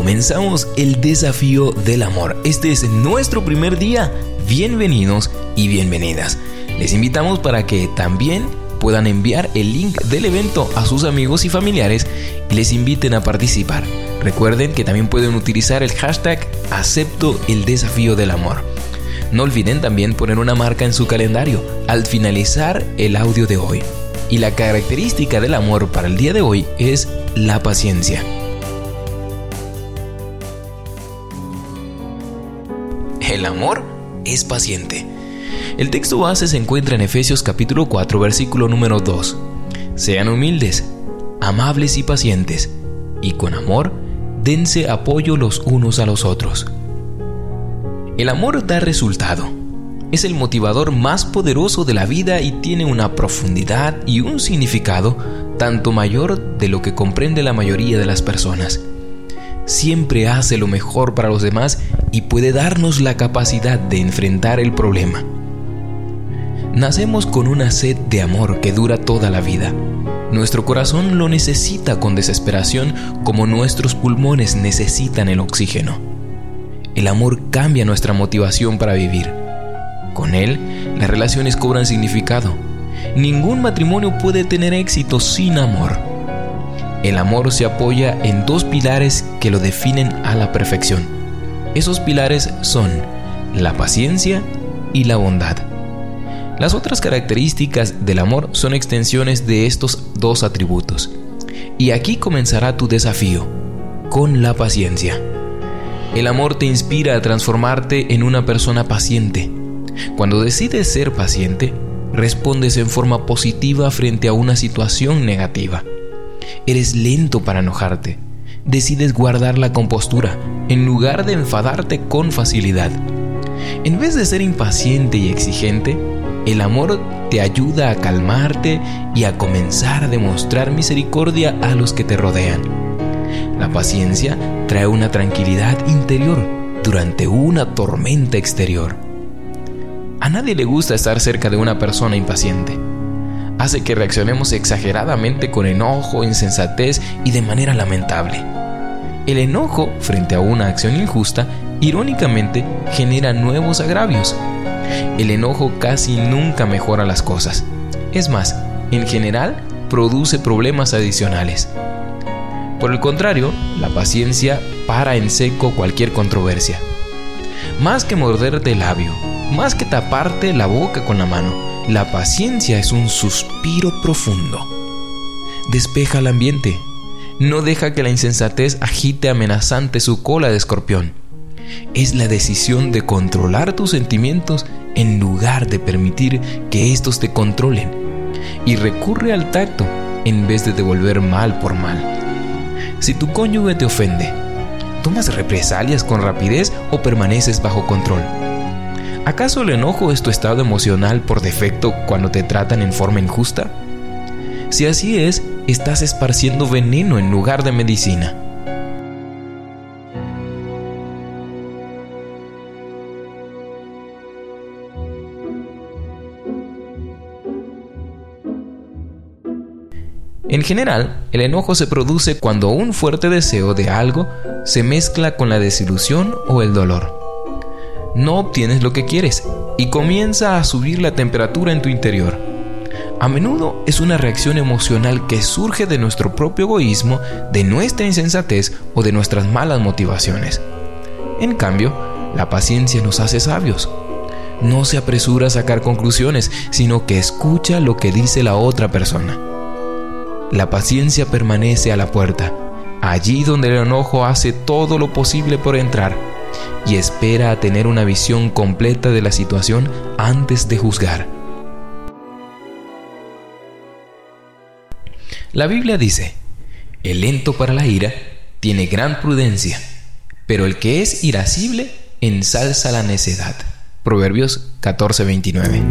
comenzamos el desafío del amor. Este es nuestro primer día. Bienvenidos y bienvenidas. Les invitamos para que también puedan enviar el link del evento a sus amigos y familiares y les inviten a participar. Recuerden que también pueden utilizar el hashtag Acepto el desafío del amor. No olviden también poner una marca en su calendario al finalizar el audio de hoy. Y la característica del amor para el día de hoy es la paciencia. El amor es paciente. El texto base se encuentra en Efesios capítulo 4, versículo número 2. Sean humildes, amables y pacientes, y con amor dense apoyo los unos a los otros. El amor da resultado. Es el motivador más poderoso de la vida y tiene una profundidad y un significado tanto mayor de lo que comprende la mayoría de las personas. Siempre hace lo mejor para los demás y puede darnos la capacidad de enfrentar el problema. Nacemos con una sed de amor que dura toda la vida. Nuestro corazón lo necesita con desesperación como nuestros pulmones necesitan el oxígeno. El amor cambia nuestra motivación para vivir. Con él, las relaciones cobran significado. Ningún matrimonio puede tener éxito sin amor. El amor se apoya en dos pilares que lo definen a la perfección. Esos pilares son la paciencia y la bondad. Las otras características del amor son extensiones de estos dos atributos. Y aquí comenzará tu desafío, con la paciencia. El amor te inspira a transformarte en una persona paciente. Cuando decides ser paciente, respondes en forma positiva frente a una situación negativa. Eres lento para enojarte. Decides guardar la compostura en lugar de enfadarte con facilidad. En vez de ser impaciente y exigente, el amor te ayuda a calmarte y a comenzar a demostrar misericordia a los que te rodean. La paciencia trae una tranquilidad interior durante una tormenta exterior. A nadie le gusta estar cerca de una persona impaciente. Hace que reaccionemos exageradamente con enojo, insensatez y de manera lamentable. El enojo frente a una acción injusta, irónicamente, genera nuevos agravios. El enojo casi nunca mejora las cosas. Es más, en general, produce problemas adicionales. Por el contrario, la paciencia para en seco cualquier controversia. Más que morderte el labio, más que taparte la boca con la mano, la paciencia es un suspiro profundo. Despeja el ambiente. No deja que la insensatez agite amenazante su cola de escorpión. Es la decisión de controlar tus sentimientos en lugar de permitir que estos te controlen. Y recurre al tacto en vez de devolver mal por mal. Si tu cónyuge te ofende, ¿tomas represalias con rapidez o permaneces bajo control? ¿Acaso el enojo es tu estado emocional por defecto cuando te tratan en forma injusta? Si así es, estás esparciendo veneno en lugar de medicina. En general, el enojo se produce cuando un fuerte deseo de algo se mezcla con la desilusión o el dolor. No obtienes lo que quieres y comienza a subir la temperatura en tu interior. A menudo es una reacción emocional que surge de nuestro propio egoísmo, de nuestra insensatez o de nuestras malas motivaciones. En cambio, la paciencia nos hace sabios. No se apresura a sacar conclusiones, sino que escucha lo que dice la otra persona. La paciencia permanece a la puerta, allí donde el enojo hace todo lo posible por entrar, y espera a tener una visión completa de la situación antes de juzgar. La Biblia dice: el lento para la ira tiene gran prudencia, pero el que es irascible ensalza la necedad. Proverbios 14:29.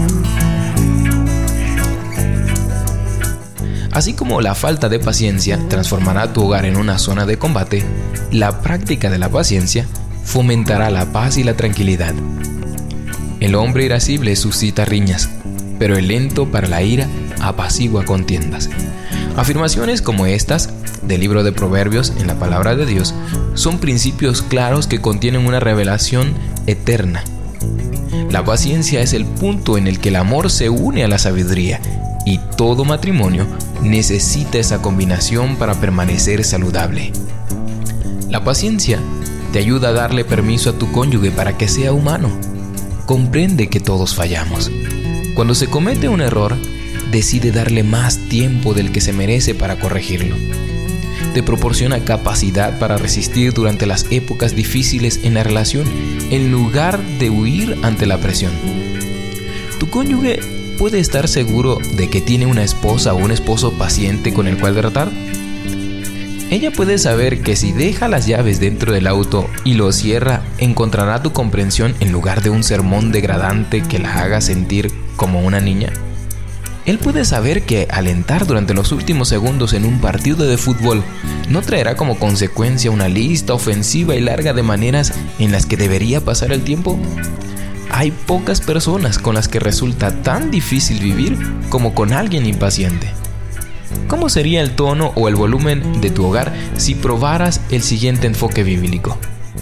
Así como la falta de paciencia transformará tu hogar en una zona de combate, la práctica de la paciencia fomentará la paz y la tranquilidad. El hombre irascible suscita riñas, pero el lento para la ira apacigua contiendas. Afirmaciones como estas del libro de Proverbios en la palabra de Dios son principios claros que contienen una revelación eterna. La paciencia es el punto en el que el amor se une a la sabiduría, y todo matrimonio necesita esa combinación para permanecer saludable. La paciencia te ayuda a darle permiso a tu cónyuge para que sea humano. Comprende que todos fallamos. Cuando se comete un error, decide darle más tiempo del que se merece para corregirlo. Te proporciona capacidad para resistir durante las épocas difíciles en la relación, en lugar de huir ante la presión. Tu cónyuge puede estar seguro de que tiene una esposa o un esposo paciente con el cual tratar. Ella puede saber que si deja las llaves dentro del auto y lo cierra, encontrará tu comprensión en lugar de un sermón degradante que la haga sentir como una niña. Él puede saber que alentar durante los últimos segundos en un partido de fútbol no traerá como consecuencia una lista ofensiva y larga de maneras en las que debería pasar el tiempo. Hay pocas personas con las que resulta tan difícil vivir como con alguien impaciente. ¿Cómo sería el tono o el volumen de tu hogar si probaras el siguiente enfoque bíblico?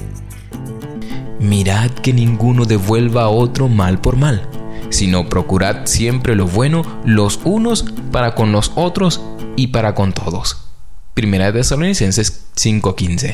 Mirad que ninguno devuelva a otro mal por mal, sino procurad siempre lo bueno los unos para con los otros y para con todos. Primera de Tesalonicenses 5:15.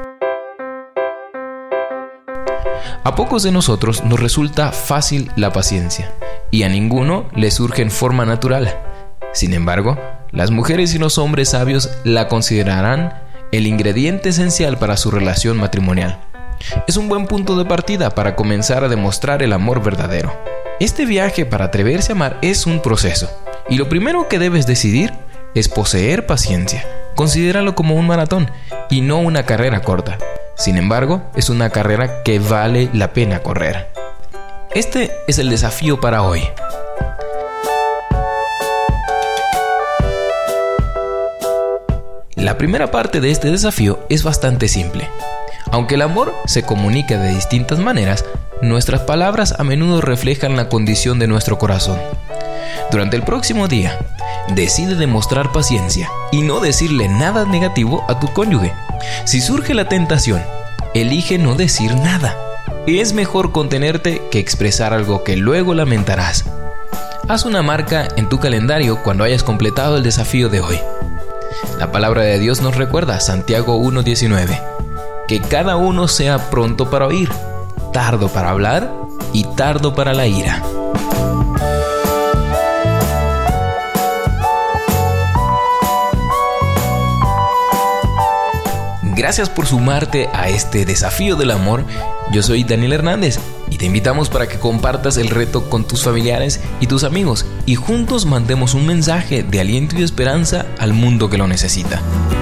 A pocos de nosotros nos resulta fácil la paciencia, y a ninguno le surge en forma natural. Sin embargo, las mujeres y los hombres sabios la considerarán el ingrediente esencial para su relación matrimonial. Es un buen punto de partida para comenzar a demostrar el amor verdadero. Este viaje para atreverse a amar es un proceso, y lo primero que debes decidir es poseer paciencia. Considéralo como un maratón y no una carrera corta. Sin embargo, es una carrera que vale la pena correr. Este es el desafío para hoy. La primera parte de este desafío es bastante simple. Aunque el amor se comunica de distintas maneras, nuestras palabras a menudo reflejan la condición de nuestro corazón. Durante el próximo día, decide demostrar paciencia y no decirle nada negativo a tu cónyuge. Si surge la tentación, elige no decir nada. Es mejor contenerte que expresar algo que luego lamentarás. Haz una marca en tu calendario cuando hayas completado el desafío de hoy. La palabra de Dios nos recuerda, Santiago 1:19, que cada uno sea pronto para oír, tardo para hablar y tardo para la ira. Gracias por sumarte a este desafío del amor. Yo soy Daniel Hernández y te invitamos para que compartas el reto con tus familiares y tus amigos y juntos mandemos un mensaje de aliento y esperanza al mundo que lo necesita.